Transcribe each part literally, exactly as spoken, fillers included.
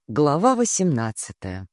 Глава восемнадцатая.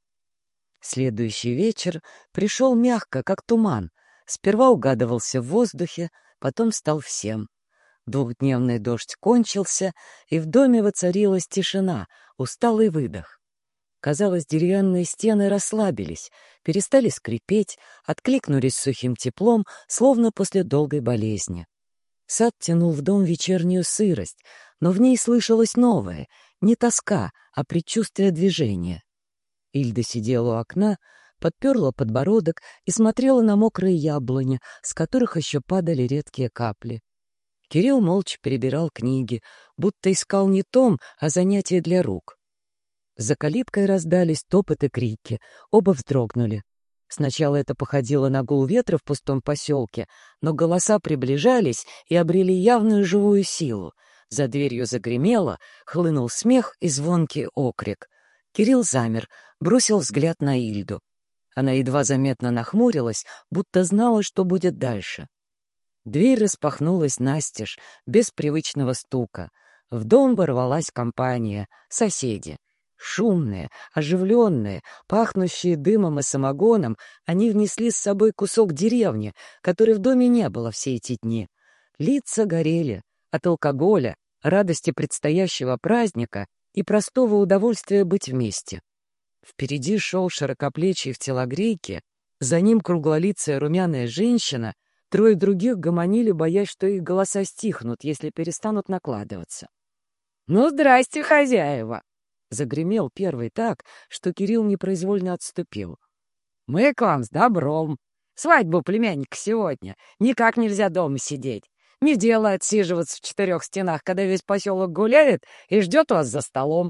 Следующий вечер пришел мягко, как туман. Сперва угадывался в воздухе, потом стал всем. Двухдневный дождь кончился, и в доме воцарилась тишина, усталый выдох. Казалось, деревянные стены расслабились, перестали скрипеть, откликнулись сухим теплом, словно после долгой болезни. Сад тянул в дом вечернюю сырость, но в ней слышалось новое, не тоска, а предчувствие движения. Ильда сидела у окна, подперла подбородок и смотрела на мокрые яблони, с которых еще падали редкие капли. Кирилл молча перебирал книги, будто искал не том, а занятие для рук. За калиткой раздались топот и крики, оба вздрогнули. Сначала это походило на гул ветра в пустом поселке, но голоса приближались и обрели явную живую силу. За дверью загремело, хлынул смех и звонкий окрик. Кирилл замер, бросил взгляд на Ильду. Она едва заметно нахмурилась, будто знала, что будет дальше. Дверь распахнулась настежь, без привычного стука. В дом ворвалась компания, соседи. Шумные, оживленные, пахнущие дымом и самогоном, они внесли с собой кусок деревни, которой в доме не было все эти дни. Лица горели от алкоголя, радости предстоящего праздника и простого удовольствия быть вместе. Впереди шел широкоплечий в телогрейке, за ним круглолицая румяная женщина, трое других гомонили, боясь, что их голоса стихнут, если перестанут накладываться. «Ну, здрасте, хозяева!» Загремел первый так, что Кирилл непроизвольно отступил. «Мы к вам с добром. Свадьбу племянника сегодня. Никак нельзя дома сидеть. Не дело отсиживаться в четырех стенах, когда весь поселок гуляет и ждет вас за столом».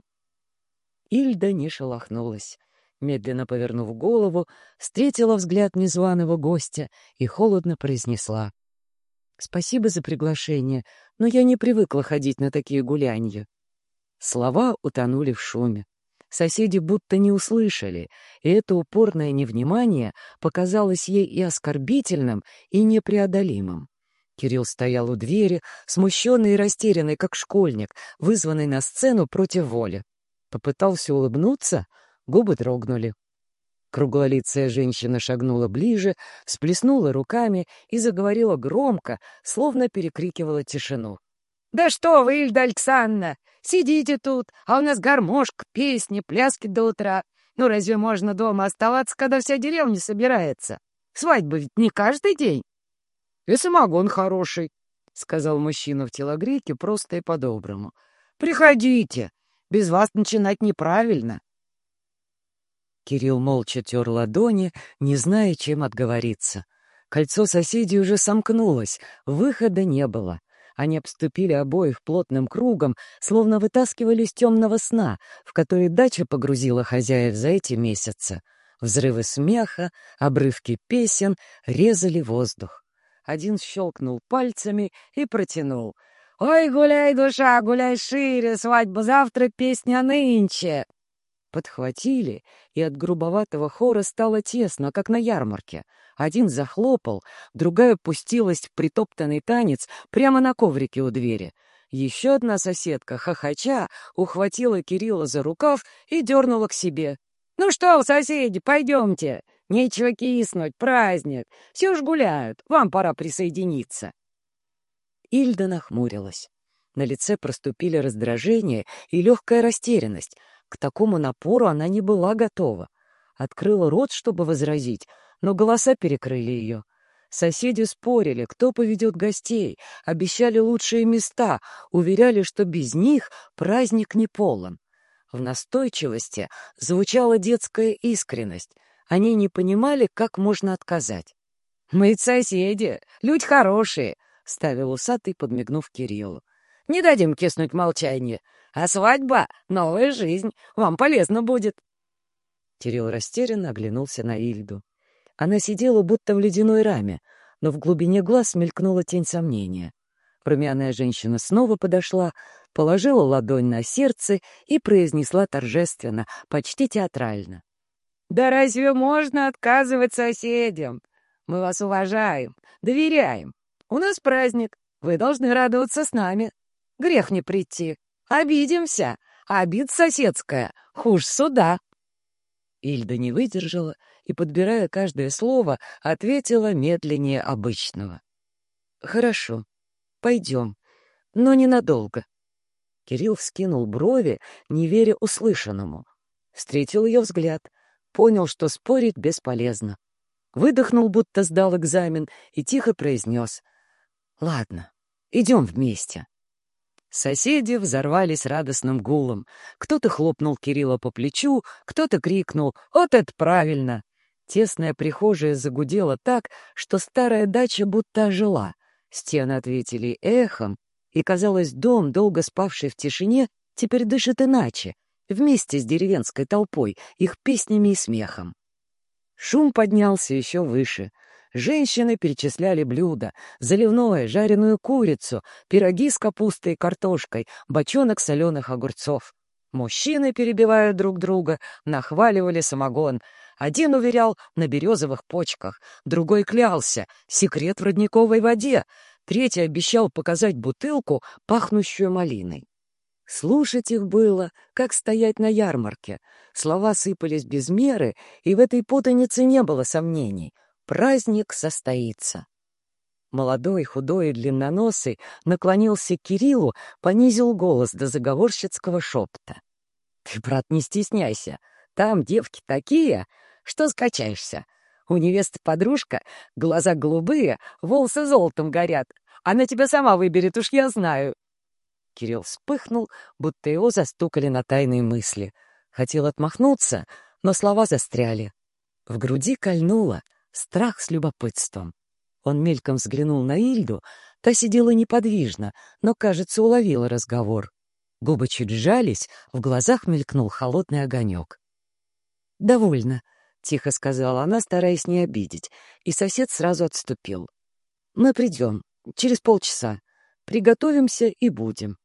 Ильда не шелохнулась. Медленно повернув голову, встретила взгляд незваного гостя и холодно произнесла: «Спасибо за приглашение, но я не привыкла ходить на такие гулянья». Слова утонули в шуме. Соседи будто не услышали, и это упорное невнимание показалось ей и оскорбительным, и непреодолимым. Кирилл стоял у двери, смущенный и растерянный, как школьник, вызванный на сцену против воли. Попытался улыбнуться, губы дрогнули. Круглолицая женщина шагнула ближе, всплеснула руками и заговорила громко, словно перекрикивала тишину. «Да что вы, Ильда Александровна, сидите тут, а у нас гармошка, песни, пляски до утра. Ну разве можно дома оставаться, когда вся деревня собирается? Свадьба ведь не каждый день». «И самогон хороший», — сказал мужчина в телогрейке просто и по-доброму. «Приходите, без вас начинать неправильно». Кирилл молча тер ладони, не зная, чем отговориться. Кольцо соседей уже сомкнулось, выхода не было. Они обступили обоих плотным кругом, словно вытаскивали из темного сна, в который дача погрузила хозяев за эти месяцы. Взрывы смеха, обрывки песен резали воздух. Один щелкнул пальцами и протянул: «Ой, гуляй, душа, гуляй шире, свадьба завтра, песня нынче». Подхватили, и от грубоватого хора стало тесно, как на ярмарке. Один захлопал, другая пустилась в притоптанный танец прямо на коврике у двери. Еще одна соседка, хохоча, ухватила Кирилла за рукав и дернула к себе. «Ну что, соседи, пойдемте! Нечего киснуть, праздник! Все ж гуляют, вам пора присоединиться!» Ильда нахмурилась. На лице проступили раздражение и легкая растерянность. К такому напору она не была готова. Открыла рот, чтобы возразить, но голоса перекрыли ее. Соседи спорили, кто поведет гостей, обещали лучшие места, уверяли, что без них праздник не полон. В настойчивости звучала детская искренность. Они не понимали, как можно отказать. «Мы ведь соседи, люди хорошие», — ставил усатый, подмигнув Кириллу. «Не дадим киснуть молчание. А свадьба — новая жизнь, вам полезно будет». Кирилл растерянно оглянулся на Ильду. Она сидела будто в ледяной раме, но в глубине глаз мелькнула тень сомнения. Румяная женщина снова подошла, положила ладонь на сердце и произнесла торжественно, почти театрально: «Да разве можно отказывать соседям? Мы вас уважаем, доверяем. У нас праздник, вы должны радоваться с нами. Грех не прийти. Обидимся, а обид соседская хуже суда. Ильда не выдержала и, подбирая каждое слово, ответила медленнее обычного. «Хорошо, пойдем, но ненадолго». Кирилл вскинул брови, не веря услышанному. Встретил ее взгляд, понял, что спорить бесполезно. Выдохнул, будто сдал экзамен, и тихо произнес: «Ладно, идем вместе». Соседи взорвались радостным гулом. Кто-то хлопнул Кирилла по плечу, кто-то крикнул: «Вот это правильно!». Тесная прихожая загудела так, что старая дача будто ожила. Стены ответили эхом, и, казалось, дом, долго спавший в тишине, теперь дышит иначе, вместе с деревенской толпой, их песнями и смехом. Шум поднялся еще выше. Женщины перечисляли блюда: заливное, жареную курицу, пироги с капустой и картошкой, бочонок соленых огурцов. Мужчины, перебивая друг друга, нахваливали самогон. Один уверял — на березовых почках, другой клялся — секрет в родниковой воде, третий обещал показать бутылку, пахнущую малиной. Слушать их было, как стоять на ярмарке. Слова сыпались без меры, и в этой путанице не было сомнений. Праздник состоится. Молодой, худой и длинноносый наклонился к Кириллу, понизил голос до заговорщицкого шепота. «Ты, брат, не стесняйся. Там девки такие, что скачаешься. У невесты подружка, глаза голубые, волосы золотом горят. Она тебя сама выберет, уж я знаю». Кирилл вспыхнул, будто его застукали на тайные мысли. Хотел отмахнуться, но слова застряли. В груди кольнуло страх с любопытством. Он мельком взглянул на Ильду, та сидела неподвижно, но, кажется, уловила разговор. Губы чуть сжались, в глазах мелькнул холодный огонек. «Довольно», — тихо сказала она, стараясь не обидеть, и сосед сразу отступил. «Мы придем, через полчаса. Приготовимся и будем».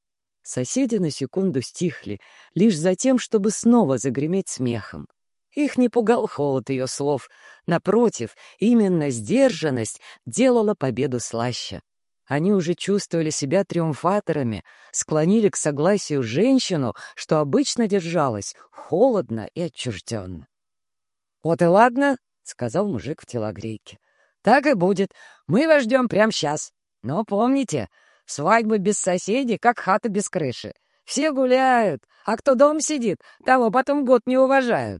Соседи на секунду стихли, лишь за тем, чтобы снова загреметь смехом. Их не пугал холод ее слов. Напротив, именно сдержанность делала победу слаще. Они уже чувствовали себя триумфаторами, склонили к согласию женщину, что обычно держалась холодно и отчужденно. «Вот и ладно», — сказал мужик в телогрейке. «Так и будет. Мы вас ждем прямо сейчас. Но помните, свадьба без соседей, как хата без крыши. Все гуляют, а кто дома сидит, того потом год не уважают».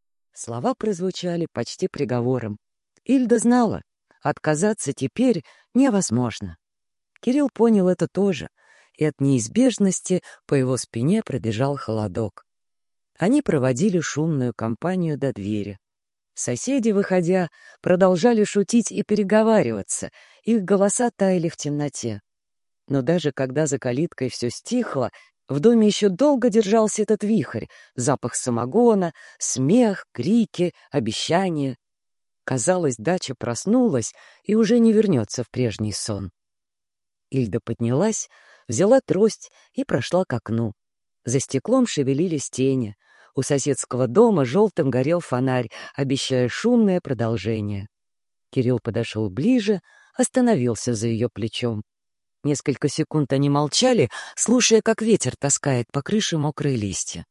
Слова прозвучали почти приговором. Ильда знала, отказаться теперь невозможно. Кирилл понял это тоже, и от неизбежности по его спине пробежал холодок. Они проводили шумную компанию до двери. Соседи, выходя, продолжали шутить и переговариваться, их голоса таяли в темноте. Но даже когда за калиткой все стихло, в доме еще долго держался этот вихрь, запах самогона, смех, крики, обещания. Казалось, дача проснулась и уже не вернется в прежний сон. Ильда поднялась, взяла трость и прошла к окну. За стеклом шевелились тени. У соседского дома желтым горел фонарь, обещая шумное продолжение. Кирилл подошел ближе, остановился за ее плечом. Несколько секунд они молчали, слушая, как ветер таскает по крыше мокрые листья.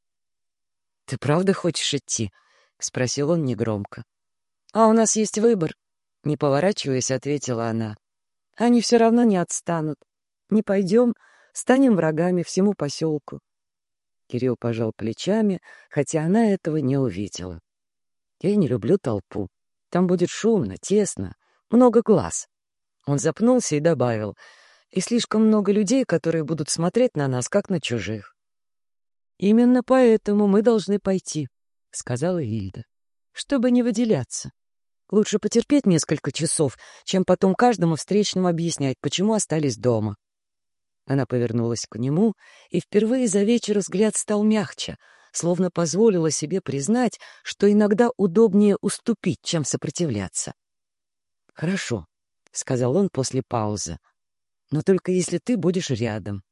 «Ты правда хочешь идти?» — спросил он негромко. «А у нас есть выбор», — не поворачиваясь, ответила она. «Они все равно не отстанут. Не пойдем, станем врагами всему поселку». Кирилл пожал плечами, хотя она этого не увидела. «Я не люблю толпу. Там будет шумно, тесно, много глаз». Он запнулся и добавил: «И слишком много людей, которые будут смотреть на нас, как на чужих». «Именно поэтому мы должны пойти», — сказала Ильда, — «чтобы не выделяться. Лучше потерпеть несколько часов, чем потом каждому встречному объяснять, почему остались дома». Она повернулась к нему, и впервые за вечер взгляд стал мягче, словно позволила себе признать, что иногда удобнее уступить, чем сопротивляться. «Хорошо», — сказал он после паузы, — «но только если ты будешь рядом».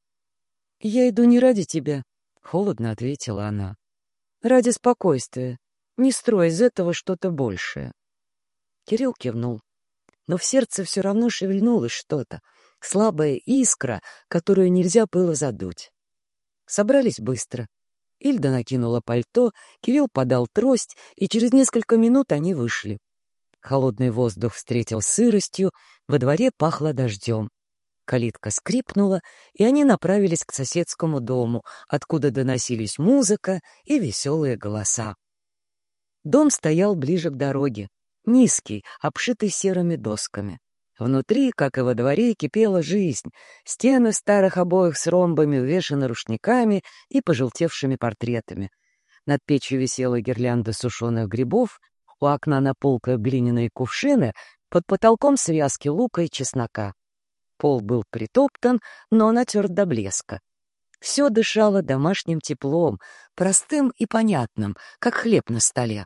«Я иду не ради тебя», — холодно ответила она. «Ради спокойствия. Не строй из этого что-то большее». Кирилл кивнул, но в сердце все равно шевельнулось что-то, слабая искра, которую нельзя было задуть. Собрались быстро. Ильда накинула пальто, Кирилл подал трость, и через несколько минут они вышли. Холодный воздух встретил сыростью, во дворе пахло дождем. Калитка скрипнула, и они направились к соседскому дому, откуда доносились музыка и веселые голоса. Дом стоял ближе к дороге, низкий, обшитый серыми досками. Внутри, как и во дворе, кипела жизнь. Стены старых обоев с ромбами увешаны рушниками и пожелтевшими портретами. Над печью висела гирлянда сушеных грибов, у окна на полках глиняные кувшины, под потолком связки лука и чеснока. Пол был притоптан, но натерт до блеска. Все дышало домашним теплом, простым и понятным, как хлеб на столе.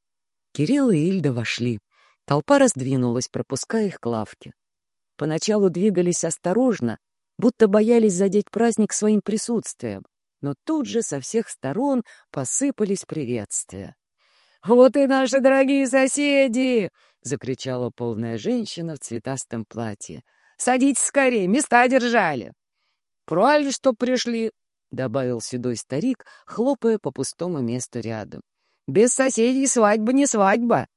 Кирилл и Ильда вошли. Толпа раздвинулась, пропуская их к лавке. Поначалу двигались осторожно, будто боялись задеть праздник своим присутствием, но тут же со всех сторон посыпались приветствия. «Вот и наши дорогие соседи!» — закричала полная женщина в цветастом платье. «Садитесь скорее, места держали!» «Правильно, что пришли!» — добавил седой старик, хлопая по пустому месту рядом. «Без соседей свадьба не свадьба!»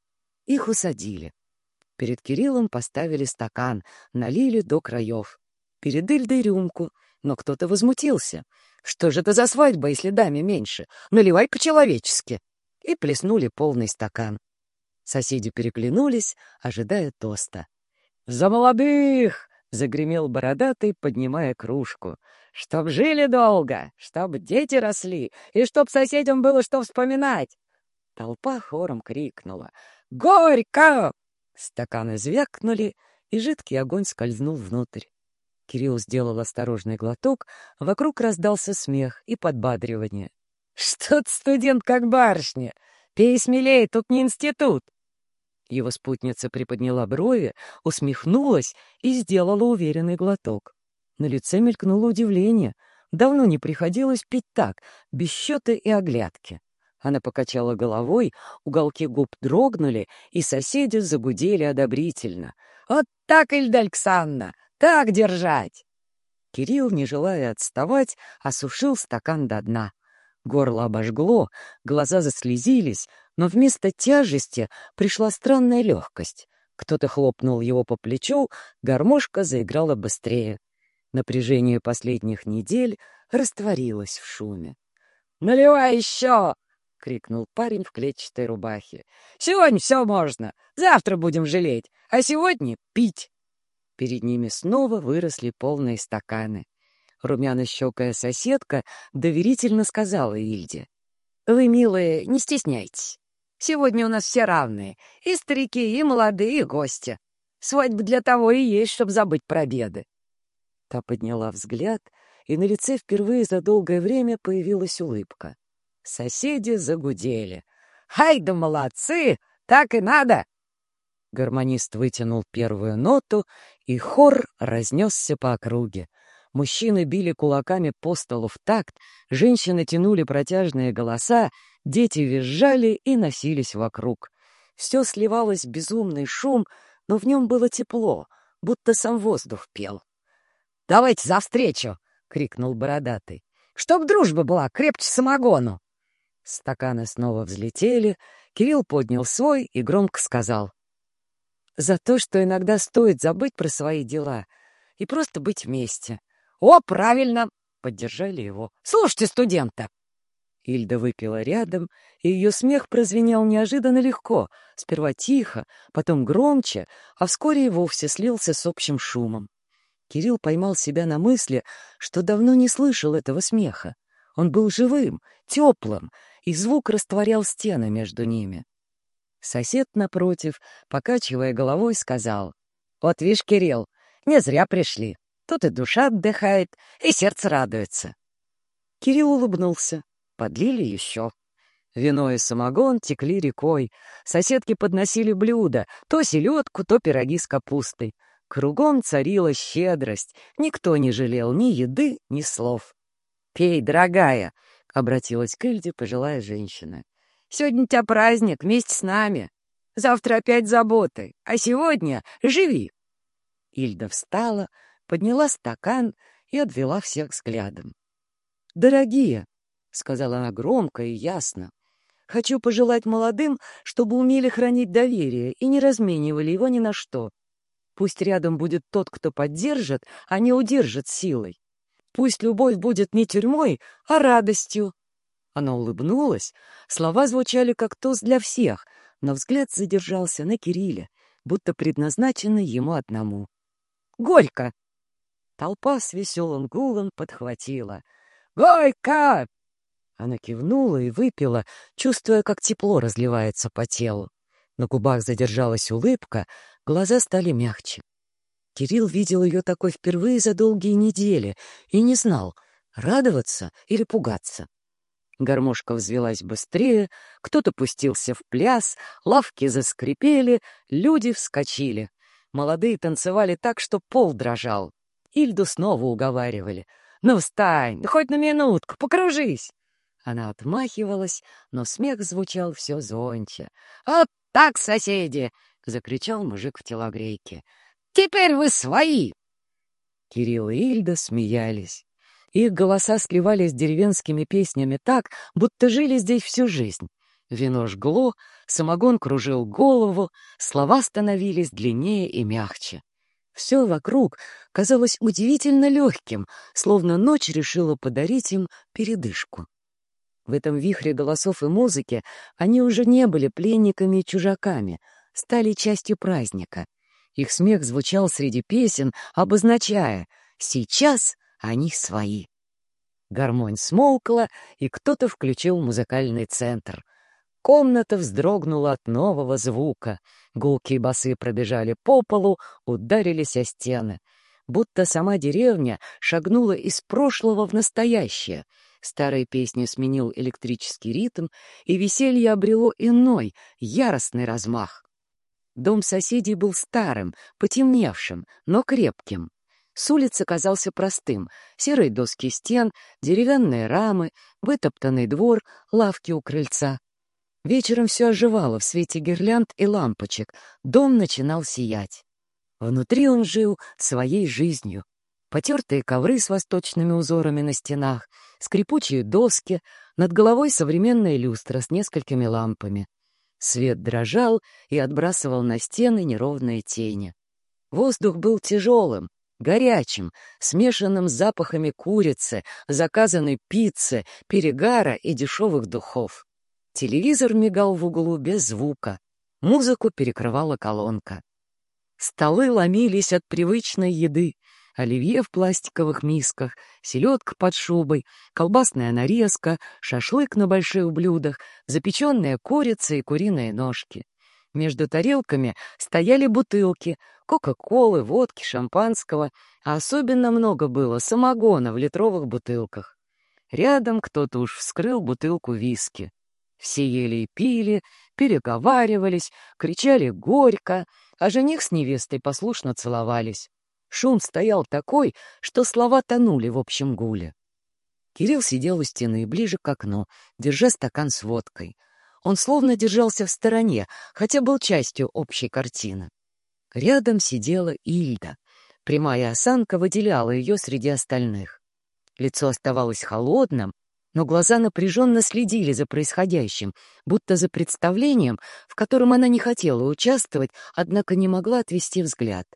Их усадили. Перед Кириллом поставили стакан, налили до краев. Перед Ильдой рюмку, но кто-то возмутился. «Что же это за свадьба, если даме меньше? Наливай по-человечески!» И плеснули полный стакан. Соседи переглянулись, ожидая тоста. «За молодых!» — загремел бородатый, поднимая кружку. «Чтоб жили долго, чтоб дети росли, и чтоб соседям было что вспоминать!» Толпа хором крикнула: «Горько!» Стаканы звякнули, и жидкий огонь скользнул внутрь. Кирилл сделал осторожный глоток, вокруг раздался смех и подбадривание. «Что ты, студент, как барышня? Пей смелее, тут не институт!» Его спутница приподняла брови, усмехнулась и сделала уверенный глоток. На лице мелькнуло удивление. Давно не приходилось пить так, без счета и оглядки. Она покачала головой, уголки губ дрогнули, и соседи загудели одобрительно. «Вот так, Ильда Александровна, так держать!» Кирилл, не желая отставать, осушил стакан до дна. Горло обожгло, глаза заслезились, но вместо тяжести пришла странная легкость. Кто-то хлопнул его по плечу, гармошка заиграла быстрее. Напряжение последних недель растворилось в шуме. «Наливай еще!» — крикнул парень в клетчатой рубахе. «Сегодня все можно, завтра будем жалеть, а сегодня пить!» Перед ними снова выросли полные стаканы. Румяно-щекая соседка доверительно сказала Ильде: «Вы, милые, не стесняйтесь. Сегодня у нас все равные, и старики, и молодые, и гости. Свадьба для того и есть, чтобы забыть про беды». Та подняла взгляд, и на лице впервые за долгое время появилась улыбка. Соседи загудели. «Ай да молодцы! Так и надо!» Гармонист вытянул первую ноту, и хор разнесся по округе. Мужчины били кулаками по столу в такт, женщины тянули протяжные голоса, дети визжали и носились вокруг. Все сливалось в безумный шум, но в нем было тепло, будто сам воздух пел. «Давайте за встречу!» — крикнул бородатый. «Чтоб дружба была крепче самогону!» Стаканы снова взлетели, Кирилл поднял свой и громко сказал: «За то, что иногда стоит забыть про свои дела и просто быть вместе». «О, правильно!» — поддержали его. «Слушайте студента!» Ильда выпила рядом, и ее смех прозвенел неожиданно легко, сперва тихо, потом громче, а вскоре и вовсе слился с общим шумом. Кирилл поймал себя на мысли, что давно не слышал этого смеха. Он был живым, теплым, и звук растворял стены между ними. Сосед, напротив, покачивая головой, сказал: «Вот видишь, Кирилл, не зря пришли. Тут и душа отдыхает, и сердце радуется». Кирилл улыбнулся. Подлили еще. Вино и самогон текли рекой. Соседки подносили блюда, то селедку, то пироги с капустой. Кругом царила щедрость. Никто не жалел ни еды, ни слов. «Пей, дорогая», — обратилась к Ильде пожилая женщина. «Сегодня у тебя праздник вместе с нами. Завтра опять заботы, а сегодня живи». Ильда встала, подняла стакан и обвела всех взглядом. «Дорогие», — сказала она громко и ясно, — «хочу пожелать молодым, чтобы умели хранить доверие и не разменивали его ни на что. Пусть рядом будет тот, кто поддержит, а не удержит силой. Пусть любовь будет не тюрьмой, а радостью». Она улыбнулась, слова звучали как тост для всех, но взгляд задержался на Кирилле, будто предназначенный ему одному. «Горько!» Толпа с веселым гулом подхватила. «Горько!» Она кивнула и выпила, чувствуя, как тепло разливается по телу. На губах задержалась улыбка, глаза стали мягче. Кирилл видел ее такой впервые за долгие недели и не знал, радоваться или пугаться. Гармошка взвилась быстрее, кто-то пустился в пляс, лавки заскрипели, люди вскочили. Молодые танцевали так, что пол дрожал. Ильду снова уговаривали. «Ну, встань, да хоть на минутку, покружись!» Она отмахивалась, но смех звучал все звонче. «Вот так, соседи!» — закричал мужик в телогрейке. «Теперь вы свои!» Кирилл и Ильда смеялись. Их голоса сливались с деревенскими песнями так, будто жили здесь всю жизнь. Вино жгло, самогон кружил голову, слова становились длиннее и мягче. Все вокруг казалось удивительно легким, словно ночь решила подарить им передышку. В этом вихре голосов и музыки они уже не были пленниками и чужаками, стали частью праздника. Их смех звучал среди песен, обозначая «сейчас они свои». Гармонь смолкла, и кто-то включил музыкальный центр. Комната вздрогнула от нового звука. Гулкие басы пробежали по полу, ударились о стены. Будто сама деревня шагнула из прошлого в настоящее. Старые песни сменил электрический ритм, и веселье обрело иной, яростный размах. Дом соседей был старым, потемневшим, но крепким. С улицы казался простым: серые доски стен, деревянные рамы, вытоптанный двор, лавки у крыльца. Вечером все оживало в свете гирлянд и лампочек, дом начинал сиять. Внутри он жил своей жизнью. Потертые ковры с восточными узорами на стенах, скрипучие доски, над головой современная люстра с несколькими лампами. Свет дрожал и отбрасывал на стены неровные тени. Воздух был тяжелым, горячим, смешанным с запахами курицы, заказанной пиццы, перегара и дешевых духов. Телевизор мигал в углу без звука. Музыку перекрывала колонка. Столы ломились от привычной еды. Оливье в пластиковых мисках, селедка под шубой, колбасная нарезка, шашлык на больших блюдах, запеченная курица и куриные ножки. Между тарелками стояли бутылки кока-колы, водки, шампанского, а особенно много было самогона в литровых бутылках. Рядом кто-то уж вскрыл бутылку виски. Все ели и пили, переговаривались, кричали горько, а жених с невестой послушно целовались. Шум стоял такой, что слова тонули в общем гуле. Кирилл сидел у стены, ближе к окну, держа стакан с водкой. Он словно держался в стороне, хотя был частью общей картины. Рядом сидела Ильда. Прямая осанка выделяла ее среди остальных. Лицо оставалось холодным, но глаза напряженно следили за происходящим, будто за представлением, в котором она не хотела участвовать, однако не могла отвести взгляд.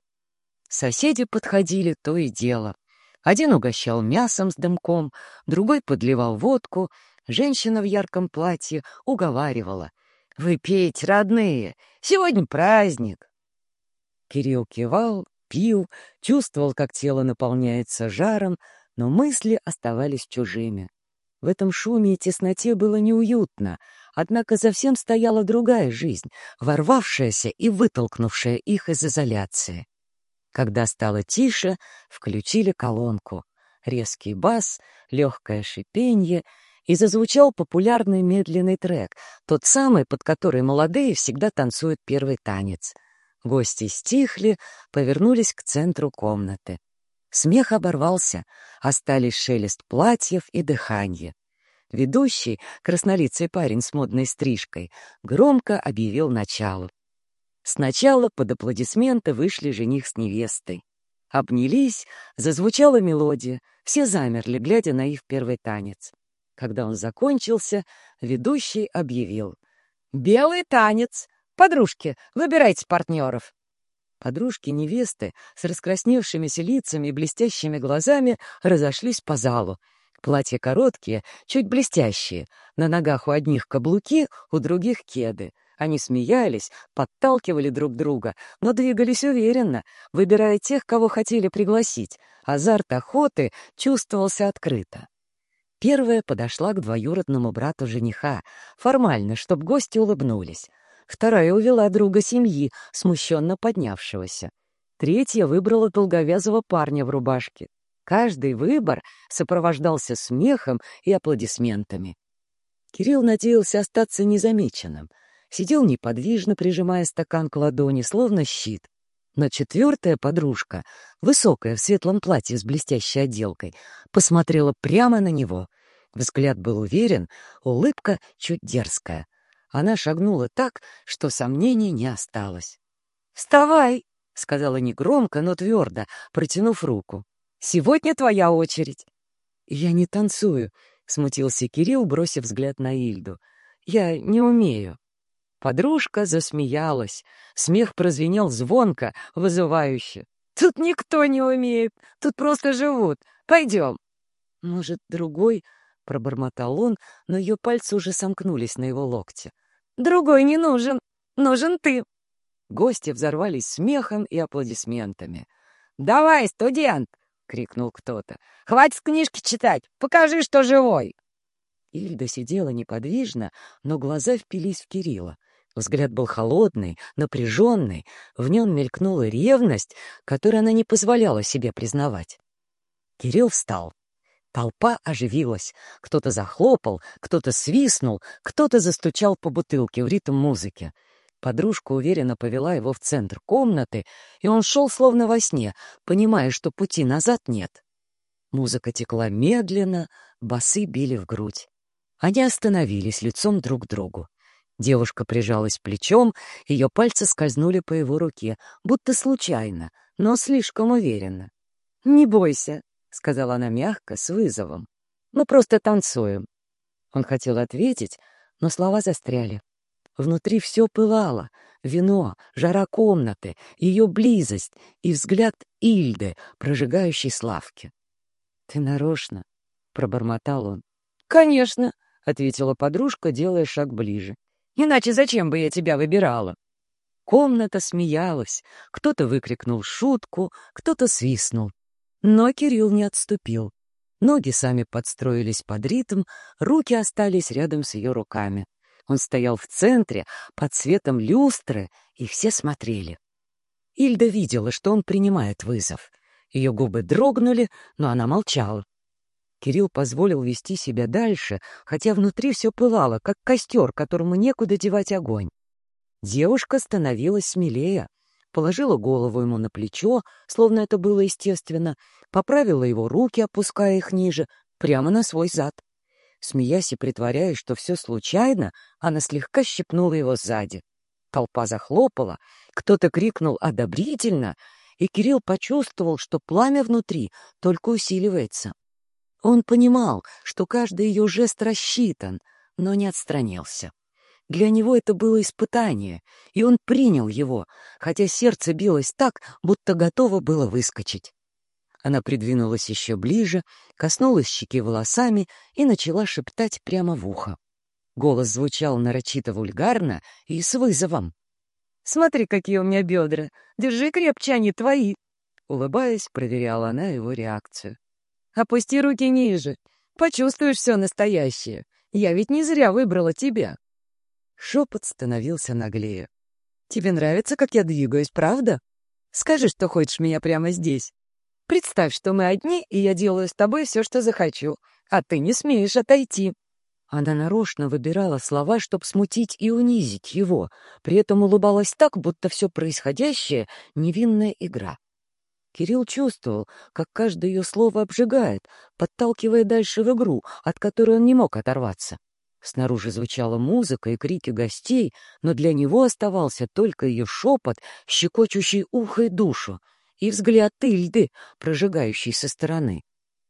Соседи подходили то и дело. Один угощал мясом с дымком, другой подливал водку. Женщина в ярком платье уговаривала: «Вы пейте, родные, сегодня праздник». Кирилл кивал, пил, чувствовал, как тело наполняется жаром, но мысли оставались чужими. В этом шуме и тесноте было неуютно, однако за всем стояла другая жизнь, ворвавшаяся и вытолкнувшая их из изоляции. Когда стало тише, включили колонку. Резкий бас, легкое шипенье, и зазвучал популярный медленный трек, тот самый, под который молодые всегда танцуют первый танец. Гости стихли, повернулись к центру комнаты. Смех оборвался, остались шелест платьев и дыханье. Ведущий, краснолицый парень с модной стрижкой, громко объявил начало. Сначала под аплодисменты вышли жених с невестой. Обнялись, зазвучала мелодия, все замерли, глядя на их первый танец. Когда он закончился, ведущий объявил: «Белый танец! Подружки, выбирайте партнеров!» Подружки невесты с раскрасневшимися лицами и блестящими глазами разошлись по залу. Платья короткие, чуть блестящие. На ногах у одних каблуки, у других кеды. Они смеялись, подталкивали друг друга, но двигались уверенно, выбирая тех, кого хотели пригласить. Азарт охоты чувствовался открыто. Первая подошла к двоюродному брату жениха, формально, чтоб гости улыбнулись. Вторая увела друга семьи, смущенно поднявшегося. Третья выбрала долговязого парня в рубашке. Каждый выбор сопровождался смехом и аплодисментами. Кирилл надеялся остаться незамеченным. Сидел неподвижно, прижимая стакан к ладони, словно щит. Но четвертая подружка, высокая в светлом платье с блестящей отделкой, посмотрела прямо на него. Взгляд был уверен, улыбка чуть дерзкая. Она шагнула так, что сомнений не осталось. «Вставай!» — сказала негромко, но твердо, протянув руку. «Сегодня твоя очередь!» «Я не танцую», — смутился Кирилл, бросив взгляд на Ильду. «Я не умею». Подружка засмеялась. Смех прозвенел звонко, вызывающе. «Тут никто не умеет, тут просто живут. Пойдем». «Может, другой?» — пробормотал он, но ее пальцы уже сомкнулись на его локте. «Другой не нужен. Нужен ты». Гости взорвались смехом и аплодисментами. «Давай, студент!» — крикнул кто-то. «Хватит книжки читать! Покажи, что живой!» Ильда сидела неподвижно, но глаза впились в Кирилла. Взгляд был холодный, напряженный, в нем мелькнула ревность, которую она не позволяла себе признавать. Кирилл встал. Толпа оживилась. Кто-то захлопал, кто-то свистнул, кто-то застучал по бутылке в ритм музыки. Подружка уверенно повела его в центр комнаты, и он шел словно во сне, понимая, что пути назад нет. Музыка текла медленно, басы били в грудь. Они остановились лицом друг к другу. Девушка прижалась плечом, ее пальцы скользнули по его руке, будто случайно, но слишком уверенно. «Не бойся», — сказала она мягко, с вызовом. «Мы просто танцуем». Он хотел ответить, но слова застряли. Внутри все пылало. Вино, жара комнаты, ее близость и взгляд Ильды, прожигающей Славки. «Ты нарочно?» — пробормотал он. «Конечно», — ответила подружка, делая шаг ближе. «Иначе зачем бы я тебя выбирала?» Комната смеялась. Кто-то выкрикнул шутку, кто-то свистнул. Но Кирилл не отступил. Ноги сами подстроились под ритм, руки остались рядом с ее руками. Он стоял в центре, под светом люстры, и все смотрели. Ильда видела, что он принимает вызов. Ее губы дрогнули, но она молчала. Кирилл позволил вести себя дальше, хотя внутри все пылало, как костер, которому некуда девать огонь. Девушка становилась смелее, положила голову ему на плечо, словно это было естественно, поправила его руки, опуская их ниже, прямо на свой зад. Смеясь и притворяясь, что все случайно, она слегка щипнула его сзади. Толпа захлопала, кто-то крикнул одобрительно, и Кирилл почувствовал, что пламя внутри только усиливается. Он понимал, что каждый ее жест рассчитан, но не отстранился. Для него это было испытание, и он принял его, хотя сердце билось так, будто готово было выскочить. Она придвинулась еще ближе, коснулась щеки волосами и начала шептать прямо в ухо. Голос звучал нарочито вульгарно и с вызовом. «Смотри, какие у меня бедра! Держи крепче, они твои!» Улыбаясь, проверяла она его реакцию. «Опусти руки ниже. Почувствуешь все настоящее. Я ведь не зря выбрала тебя». Шепот становился наглее. «Тебе нравится, как я двигаюсь, правда? Скажи, что хочешь меня прямо здесь. Представь, что мы одни, и я делаю с тобой все, что захочу, а ты не смеешь отойти». Она нарочно выбирала слова, чтобы смутить и унизить его, при этом улыбалась так, будто все происходящее — невинная игра. Кирилл чувствовал, как каждое ее слово обжигает, подталкивая дальше в игру, от которой он не мог оторваться. Снаружи звучала музыка и крики гостей, но для него оставался только ее шепот, щекочущий ухо и душу. и взгляд Ильды, прожигающий со стороны.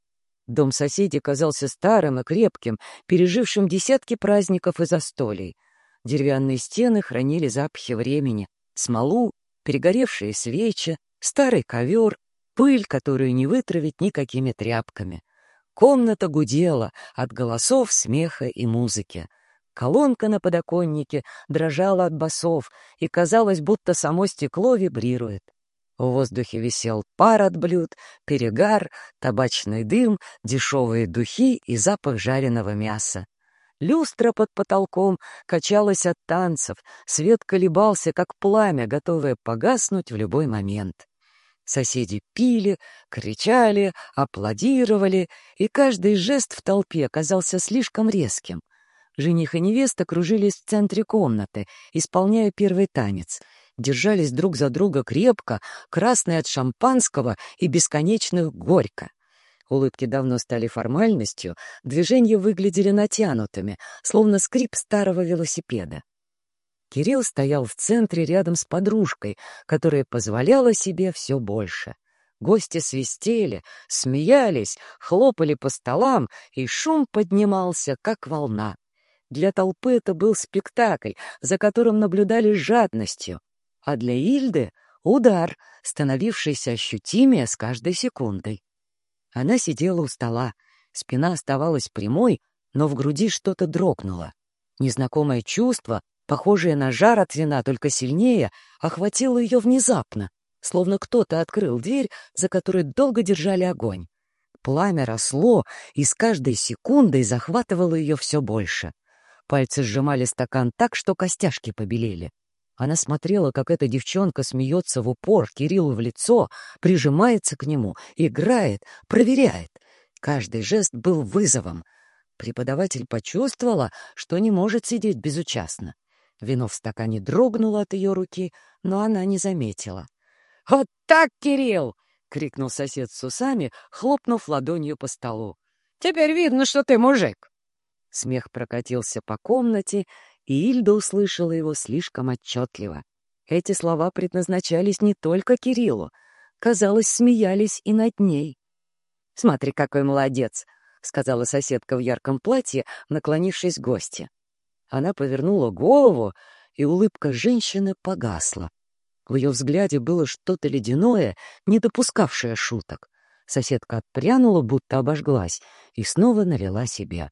Дом соседей казался старым и крепким, пережившим десятки праздников и застолий. Деревянные стены хранили запахи времени, смолу, перегоревшие свечи, старый ковер, пыль, которую не вытравить никакими тряпками. Комната гудела от голосов, смеха и музыки. Колонка на подоконнике дрожала от басов, и казалось, будто само стекло вибрирует. В воздухе висел пар от блюд, перегар, табачный дым, дешевые духи и запах жареного мяса. Люстра под потолком качалась от танцев, свет колебался, как пламя, готовое погаснуть в любой момент. Соседи пили, кричали, аплодировали, и каждый жест в толпе казался слишком резким. Жених и невеста кружились в центре комнаты, исполняя первый танец. Держались друг за друга крепко, красные от шампанского и бесконечных горько. Улыбки давно стали формальностью, движения выглядели натянутыми, словно скрип старого велосипеда. Кирилл стоял в центре рядом с подружкой, которая позволяла себе все больше. Гости свистели, смеялись, хлопали по столам, и шум поднимался, как волна. Для толпы это был спектакль, за которым наблюдали с жадностью, а для Ильды — удар, становившийся ощутимее с каждой секундой. Она сидела у стола, спина оставалась прямой, но в груди что-то дрогнуло. Незнакомое чувство, похожее на жар от вина, только сильнее, охватило ее внезапно, словно кто-то открыл дверь, за которой долго держали огонь. Пламя росло и с каждой секундой захватывало ее все больше. Пальцы сжимали стакан так, что костяшки побелели. Она смотрела, как эта девчонка смеется в упор Кириллу в лицо, прижимается к нему, играет, проверяет. Каждый жест был вызовом. Преподаватель почувствовала, что не может сидеть безучастно. Вино в стакане дрогнуло от ее руки, но она не заметила. «Вот так, Кирилл!» — крикнул сосед с усами, хлопнув ладонью по столу. «Теперь видно, что ты мужик!» Смех прокатился по комнате, и Ильда услышала его слишком отчетливо. Эти слова предназначались не только Кириллу. Казалось, смеялись и над ней. «Смотри, какой молодец!» — сказала соседка в ярком платье, наклонившись к гости. Она повернула голову, и улыбка женщины погасла. В ее взгляде было что-то ледяное, не допускавшее шуток. Соседка отпрянула, будто обожглась, и снова налила себе.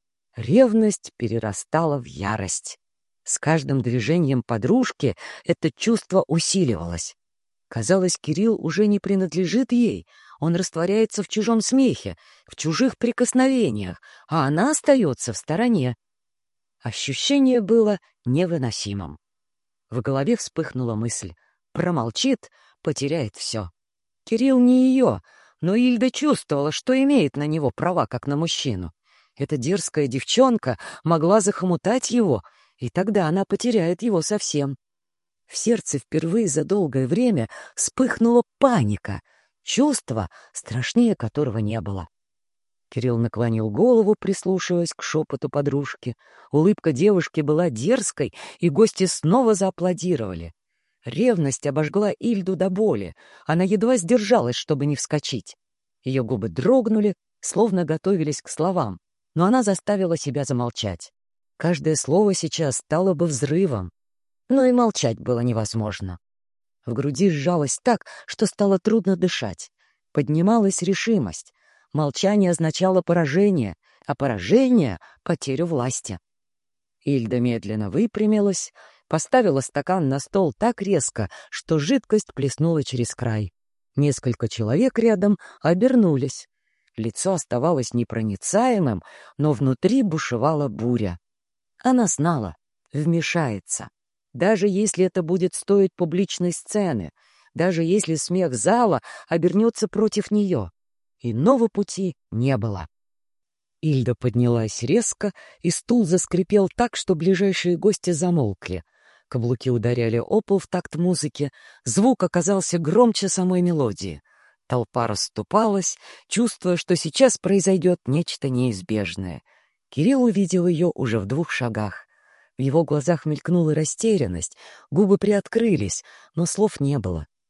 Ревность перерастала в ярость. С каждым движением подружки это чувство усиливалось. Казалось, Кирилл уже не принадлежит ей, он растворяется в чужом смехе, в чужих прикосновениях, а она остается в стороне. Ощущение было невыносимым. В голове вспыхнула мысль: промолчит, потеряет все. Кирилл не ее, но Ильда чувствовала, что имеет на него права, как на мужчину. Эта дерзкая девчонка могла захомутать его, и тогда она потеряет его совсем. В сердце впервые за долгое время вспыхнула паника, чувство, страшнее которого не было. Кирилл наклонил голову, прислушиваясь к шепоту подружки. Улыбка девушки была дерзкой, и гости снова зааплодировали. Ревность обожгла Ильду до боли. Она едва сдержалась, чтобы не вскочить. Ее губы дрогнули, словно готовились к словам, но она заставила себя замолчать. Каждое слово сейчас стало бы взрывом. Но и молчать было невозможно. В груди сжалось так, что стало трудно дышать. Поднималась решимость. Молчание означало поражение, а поражение — потерю власти. Ильда медленно выпрямилась, поставила стакан на стол так резко, что жидкость плеснула через край. Несколько человек рядом обернулись. Лицо оставалось непроницаемым, но внутри бушевала буря. Она знала, вмешается. Даже если это будет стоить публичной сцены, даже если смех зала обернется против нее. Иного пути не было. Ильда поднялась резко, и стул заскрипел так, что ближайшие гости замолкли. Каблуки ударяли о пол в такт музыки, звук оказался громче самой мелодии. Толпа расступалась, чувствуя, что сейчас произойдет нечто неизбежное. Кирилл увидел ее уже в двух шагах. В его глазах мелькнула растерянность, губы приоткрылись, но слов не было.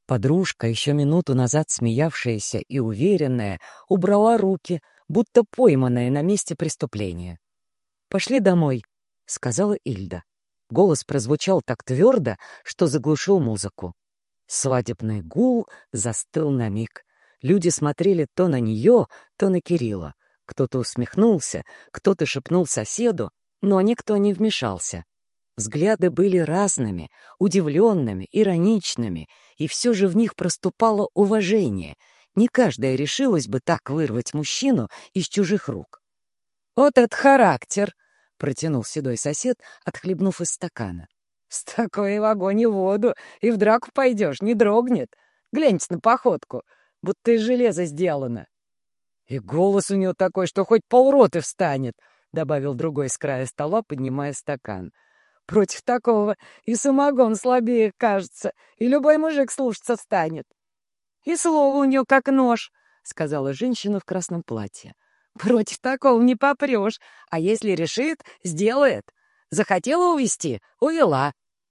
Подружка, еще минуту назад смеявшаяся и уверенная, убрала руки, будто пойманная на месте преступления. «Пошли домой», — сказала Ильда. Голос прозвучал так твердо, что заглушил музыку. Свадебный гул застыл на миг. Люди смотрели то на нее, то на Кирилла. Кто-то усмехнулся, кто-то шепнул соседу, но никто не вмешался. Взгляды были разными, удивленными, ироничными, и все же в них проступало уважение. Не каждая решилась бы так вырвать мужчину из чужих рук. «Вот это характер!» — протянул седой сосед, отхлебнув из стакана. «С такой в огонь и воду, и в драку пойдешь, не дрогнет. Гляньте на походку, будто из железа сделано». «И голос у него такой, что хоть полроты встанет», — добавил другой с края стола, поднимая стакан. «Против такого и самогон слабее, кажется, и любой мужик слушаться станет». «И слово у нее как нож», — сказала женщина в красном платье. «Против такого не попрешь, а если решит, сделает. Захотела увести — увела».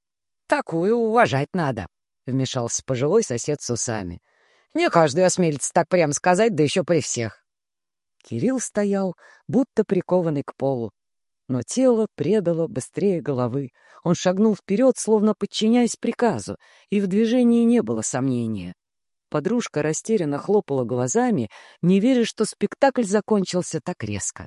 «Такую уважать надо», — вмешался пожилой сосед с усами. «Не каждый осмелится так прямо сказать, да еще при всех». Кирилл стоял, будто прикованный к полу. Но тело предало быстрее головы. Он шагнул вперед, словно подчиняясь приказу, и в движении не было сомнения. Подружка растерянно хлопала глазами, не веря, что спектакль закончился так резко.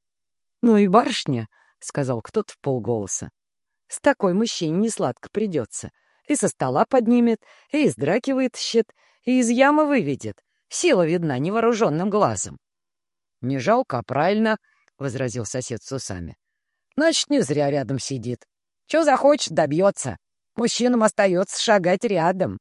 «Ну и барышня», — сказал кто-то вполголоса. «С такой мужчине несладко придется. И со стола поднимет, и из драки вытащит, и из ямы выведет. Сила видна невооруженным глазом». «Не жалко, а правильно», — возразил сосед с усами. «Значит, не зря рядом сидит. Че захочет, добьется. Мужчинам остается шагать рядом».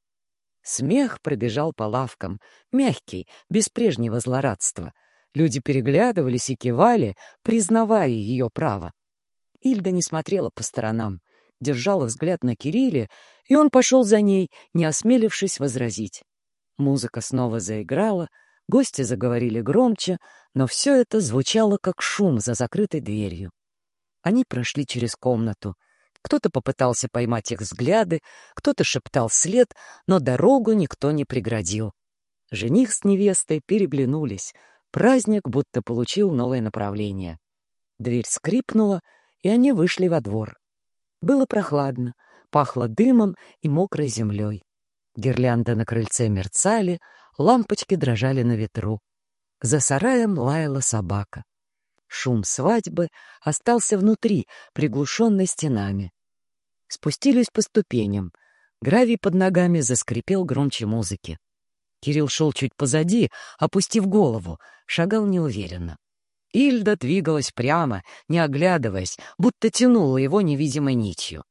Смех пробежал по лавкам, мягкий, без прежнего злорадства. Люди переглядывались и кивали, признавая ее право. Ильда не смотрела по сторонам, держала взгляд на Кирилле, и он пошел за ней, не осмелившись возразить. Музыка снова заиграла, гости заговорили громче, но все это звучало как шум за закрытой дверью. Они прошли через комнату. Кто-то попытался поймать их взгляды, кто-то шептал след, но дорогу никто не преградил. Жених с невестой переглянулись. Праздник будто получил новое направление. Дверь скрипнула, и они вышли во двор. Было прохладно, пахло дымом и мокрой землей. Гирлянды на крыльце мерцали, лампочки дрожали на ветру. За сараем лаяла собака. Шум свадьбы остался внутри, приглушенный стенами. Спустились по ступеням. Гравий под ногами заскрипел громче музыки. Кирилл шел чуть позади, опустив голову, шагал неуверенно. Ильда двигалась прямо, не оглядываясь, будто тянула его невидимой нитью.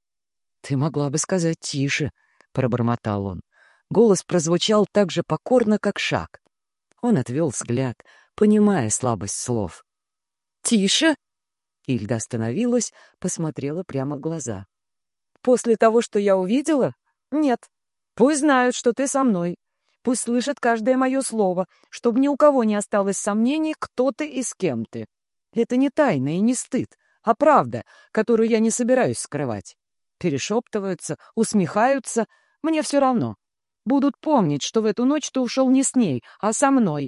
«Ты могла бы сказать тише», — пробормотал он. Голос прозвучал так же покорно, как шаг. Он отвел взгляд, понимая слабость слов. «Тише?» Ильда остановилась, посмотрела прямо в глаза. «После того, что я увидела? Нет. Пусть знают, что ты со мной. Пусть слышат каждое мое слово, чтобы ни у кого не осталось сомнений, кто ты и с кем ты. Это не тайна и не стыд, а правда, которую я не собираюсь скрывать. Перешептываются, усмехаются. Мне все равно. Будут помнить, что в эту ночь ты ушел не с ней, а со мной».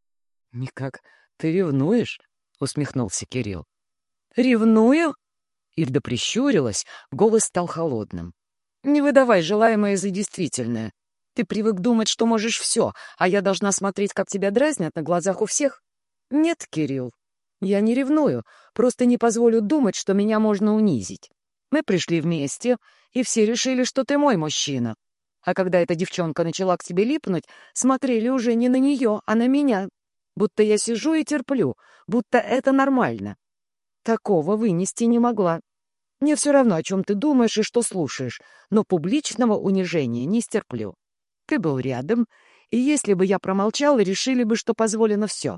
«Никак ты ревнуешь?» — усмехнулся Кирилл. «Ревную?» Ильда прищурилась, голос стал холодным. «Не выдавай желаемое за действительное. Ты привык думать, что можешь все, а я должна смотреть, как тебя дразнят на глазах у всех? Нет, Кирилл, я не ревную, просто не позволю думать, что меня можно унизить. Мы пришли вместе, и все решили, что ты мой мужчина. А когда эта девчонка начала к тебе липнуть, смотрели уже не на нее, а на меня. Будто я сижу и терплю, будто это нормально. Такого вынести не могла. Мне все равно, о чем ты думаешь и что слушаешь, но публичного унижения не стерплю. Ты был рядом, и если бы я промолчала, решили бы, что позволено все.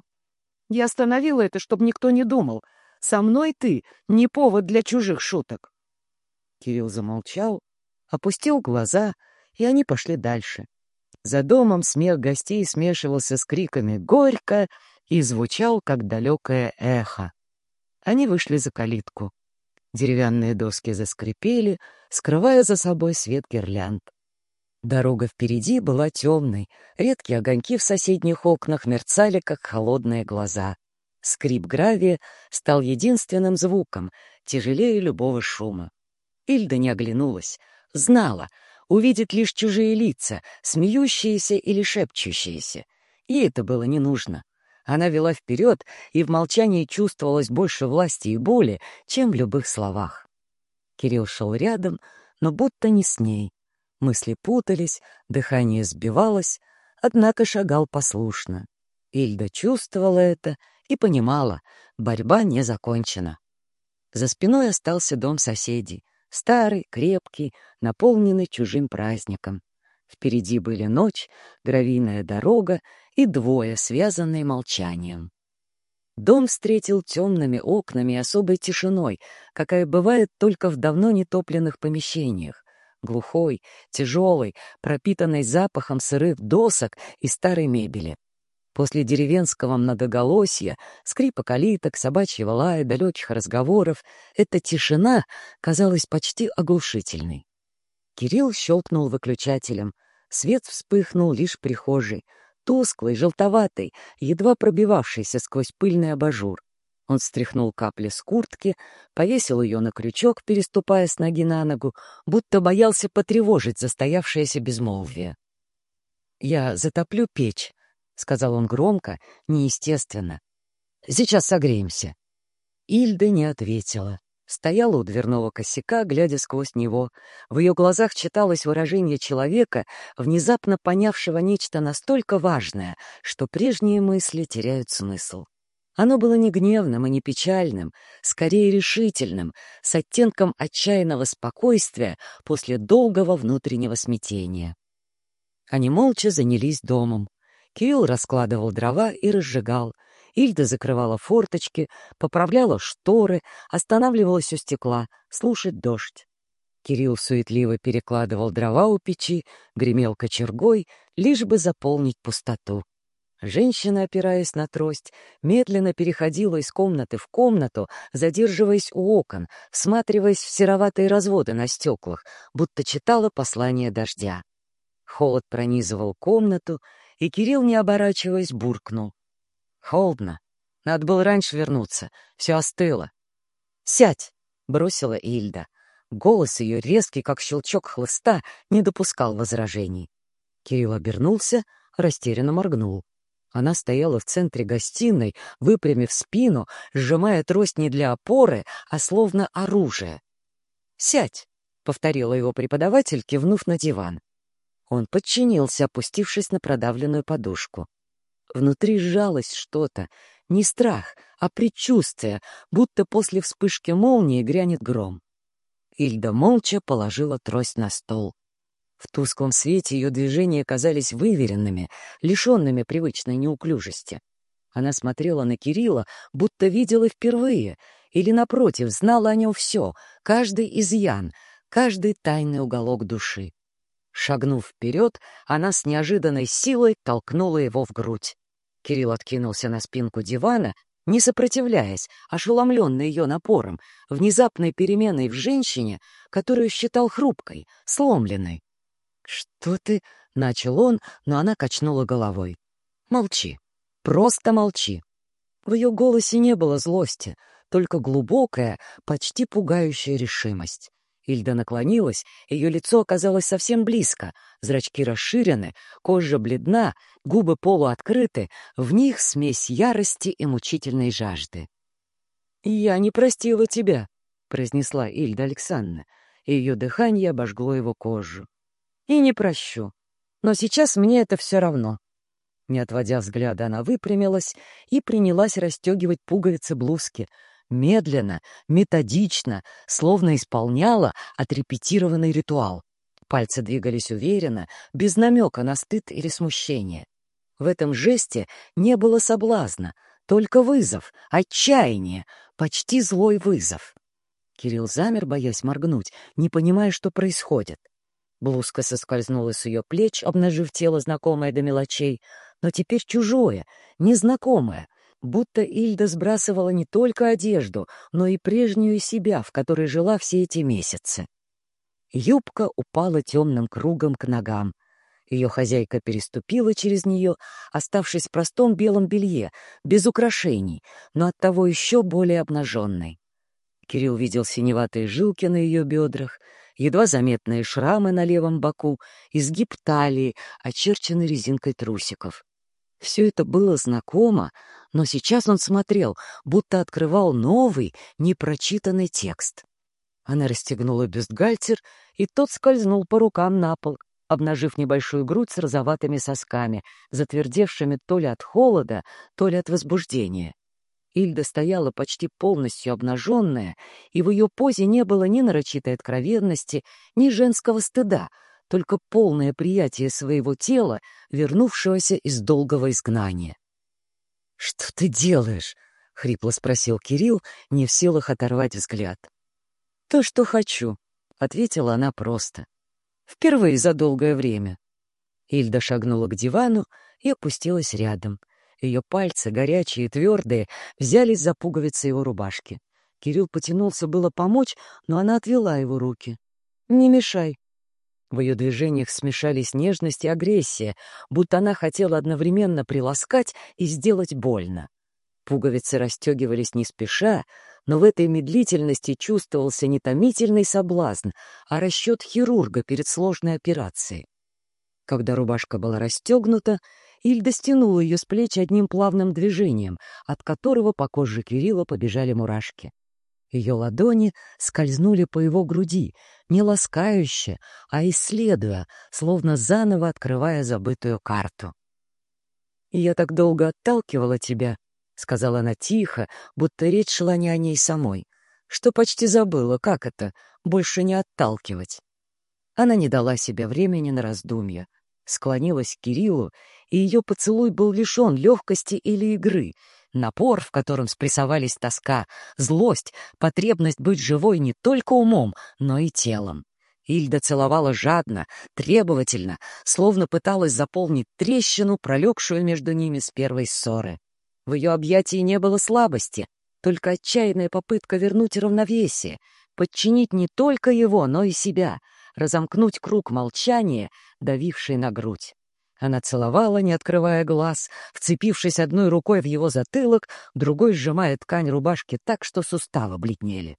Я остановила это, чтобы никто не думал. Со мной ты не повод для чужих шуток». Кирилл замолчал, опустил глаза, и они пошли дальше. За домом смех гостей смешивался с криками «Горько!» и звучал, как далекое эхо. Они вышли за калитку. Деревянные доски заскрипели, скрывая за собой свет гирлянд. Дорога впереди была темной, редкие огоньки в соседних окнах мерцали, как холодные глаза. Скрип гравия стал единственным звуком, тяжелее любого шума. Ильда не оглянулась, знала, увидит лишь чужие лица, смеющиеся или шепчущиеся. Ей это было не нужно. Она вела вперед, и в молчании чувствовалось больше власти и боли, чем в любых словах. Кирилл шел рядом, но будто не с ней. Мысли путались, дыхание сбивалось, однако шагал послушно. Ильда чувствовала это и понимала, борьба не закончена. За спиной остался дом соседей, старый, крепкий, наполненный чужим праздником. Впереди были ночь, гравийная дорога и двое, связанные молчанием. Дом встретил темными окнами и особой тишиной, какая бывает только в давно нетопленных помещениях. Глухой, тяжелый, пропитанный запахом сырых досок и старой мебели. После деревенского многоголосья, скрипа калиток, собачьего лая, далеких разговоров, эта тишина казалась почти оглушительной. Кирилл щелкнул выключателем. Свет вспыхнул лишь в прихожей, тусклый, желтоватый, едва пробивавшийся сквозь пыльный абажур. Он стряхнул капли с куртки, повесил ее на крючок, переступая с ноги на ногу, будто боялся потревожить застоявшееся безмолвие. «Я затоплю печь», — сказал он громко, неестественно. «Сейчас согреемся». Ильда не ответила. Стояла у дверного косяка, глядя сквозь него. В ее глазах читалось выражение человека, внезапно понявшего нечто настолько важное, что прежние мысли теряют смысл. Оно было не гневным и не печальным, скорее решительным, с оттенком отчаянного спокойствия после долгого внутреннего смятения. Они молча занялись домом. Кирилл раскладывал дрова и разжигал. Ильда закрывала форточки, поправляла шторы, останавливалась у стекла, слушать дождь. Кирилл суетливо перекладывал дрова у печи, гремел кочергой, лишь бы заполнить пустоту. Женщина, опираясь на трость, медленно переходила из комнаты в комнату, задерживаясь у окон, всматриваясь в сероватые разводы на стеклах, будто читала послание дождя. Холод пронизывал комнату, и Кирилл, не оборачиваясь, буркнул: «Холодно. Надо было раньше вернуться. Все остыло». «Сядь!» — бросила Ильда. Голос ее, резкий, как щелчок хлыста, не допускал возражений. Кирилл обернулся, растерянно моргнул. Она стояла в центре гостиной, выпрямив спину, сжимая трость не для опоры, а словно оружие. «Сядь!» — повторила его преподаватель, кивнув на диван. Он подчинился, опустившись на продавленную подушку. Внутри сжалось что-то, не страх, а предчувствие, будто после вспышки молнии грянет гром. Ильда молча положила трость на стол. В тусклом свете ее движения казались выверенными, лишенными привычной неуклюжести. Она смотрела на Кирилла, будто видела впервые, или, напротив, знала о нем все, каждый изъян, каждый тайный уголок души. Шагнув вперед, она с неожиданной силой толкнула его в грудь. Кирилл откинулся на спинку дивана, не сопротивляясь, ошеломленный ее напором, внезапной переменой в женщине, которую считал хрупкой, сломленной. «Что ты?» — начал он, но она качнула головой. «Молчи. Просто молчи». В ее голосе не было злости, только глубокая, почти пугающая решимость. Ильда наклонилась, ее лицо оказалось совсем близко, зрачки расширены, кожа бледна, губы полуоткрыты, в них смесь ярости и мучительной жажды. «Я не простила тебя», — произнесла Ильда Александровна, и ее дыхание обожгло его кожу. «И не прощу. Но сейчас мне это все равно». Не отводя взгляда, она выпрямилась и принялась расстегивать пуговицы блузки, медленно, методично, словно исполняла отрепетированный ритуал. Пальцы двигались уверенно, без намека на стыд или смущение. В этом жесте не было соблазна, только вызов, отчаяние, почти злой вызов. Кирилл замер, боясь моргнуть, не понимая, что происходит. Блузка соскользнула с ее плеч, обнажив тело, знакомое до мелочей, но теперь чужое, незнакомое, будто Ильда сбрасывала не только одежду, но и прежнюю себя, в которой жила все эти месяцы. Юбка упала темным кругом к ногам. Ее хозяйка переступила через нее, оставшись в простом белом белье, без украшений, но оттого еще более обнаженной. Кирилл видел синеватые жилки на ее бедрах, едва заметные шрамы на левом боку, изгиб талии, очерченный резинкой трусиков. Все это было знакомо, но сейчас он смотрел, будто открывал новый, непрочитанный текст. Она расстегнула бюстгальтер, и тот скользнул по рукам на пол, обнажив небольшую грудь с розоватыми сосками, затвердевшими то ли от холода, то ли от возбуждения. Ильда стояла почти полностью обнаженная, и в ее позе не было ни нарочитой откровенности, ни женского стыда, только полное приятие своего тела, вернувшегося из долгого изгнания. — Что ты делаешь? — хрипло спросил Кирилл, не в силах оторвать взгляд. — То, что хочу, — ответила она просто. Впервые за долгое время. Ильда шагнула к дивану и опустилась рядом. Ее пальцы, горячие и твердые, взялись за пуговицы его рубашки. Кирилл потянулся было помочь, но она отвела его руки. «Не мешай». В ее движениях смешались нежность и агрессия, будто она хотела одновременно приласкать и сделать больно. Пуговицы расстегивались не спеша, но в этой медлительности чувствовался не томительный соблазн, а расчет хирурга перед сложной операцией. Когда рубашка была расстегнута, Ильда стянула ее с плеч одним плавным движением, от которого по коже Кирилла побежали мурашки. Ее ладони скользнули по его груди, не ласкающе, а исследуя, словно заново открывая забытую карту. «Я так долго отталкивала тебя», — сказала она тихо, будто речь шла не о ней самой, что почти забыла, как это — больше не отталкивать. Она не дала себе времени на раздумья, склонилась к Кириллу, и ее поцелуй был лишен легкости или игры, напор, в котором спрессовались тоска, злость, потребность быть живой не только умом, но и телом. Ильда целовала жадно, требовательно, словно пыталась заполнить трещину, пролегшую между ними с первой ссоры. В ее объятии не было слабости, только отчаянная попытка вернуть равновесие, подчинить не только его, но и себя, разомкнуть круг молчания, давивший на грудь. Она целовала, не открывая глаз, вцепившись одной рукой в его затылок, другой сжимая ткань рубашки так, что суставы бледнели.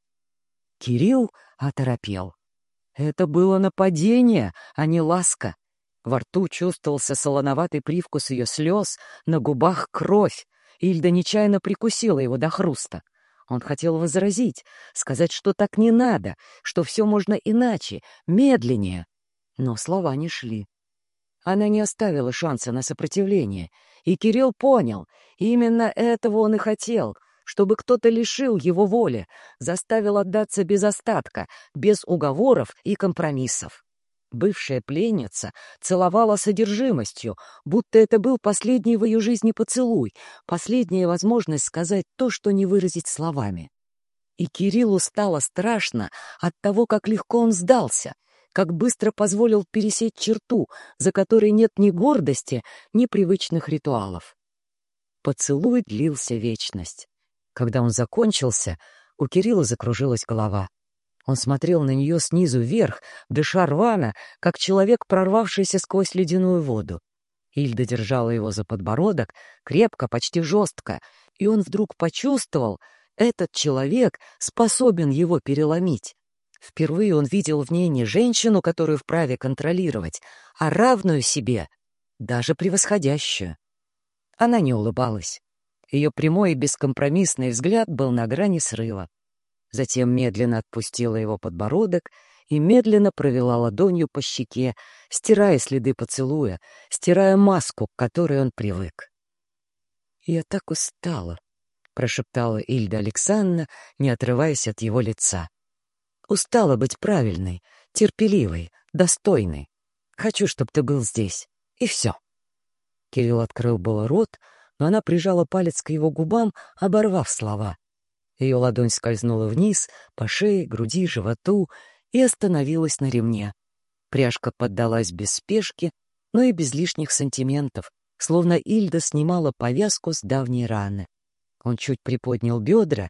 Кирилл оторопел. Это было нападение, а не ласка. Во рту чувствовался солоноватый привкус ее слез, на губах кровь. Ильда нечаянно прикусила его до хруста. Он хотел возразить, сказать, что так не надо, что все можно иначе, медленнее. Но слова не шли. Она не оставила шанса на сопротивление, и Кирилл понял, именно этого он и хотел, чтобы кто-то лишил его воли, заставил отдаться без остатка, без уговоров и компромиссов. Бывшая пленница целовала содержимостью, будто это был последний в ее жизни поцелуй, последняя возможность сказать то, что не выразить словами. И Кириллу стало страшно от того, как легко он сдался, как быстро позволил пересечь черту, за которой нет ни гордости, ни привычных ритуалов. Поцелуй длился вечность. Когда он закончился, у Кирилла закружилась голова. Он смотрел на нее снизу вверх, дыша рвано, как человек, прорвавшийся сквозь ледяную воду. Ильда держала его за подбородок, крепко, почти жестко, и он вдруг почувствовал, этот человек способен его переломить. Впервые он видел в ней не женщину, которую вправе контролировать, а равную себе, даже превосходящую. Она не улыбалась. Ее прямой и бескомпромиссный взгляд был на грани срыва. Затем медленно отпустила его подбородок и медленно провела ладонью по щеке, стирая следы поцелуя, стирая маску, к которой он привык. «Я так устала», — прошептала Ильда Александровна, не отрываясь от его лица. «Устала быть правильной, терпеливой, достойной. Хочу, чтобы ты был здесь. И все». Кирилл открыл было рот, но она прижала палец к его губам, оборвав слова. Ее ладонь скользнула вниз, по шее, груди, животу и остановилась на ремне. Пряжка поддалась без спешки, но и без лишних сантиментов, словно Ильда снимала повязку с давней раны. Он чуть приподнял бедра,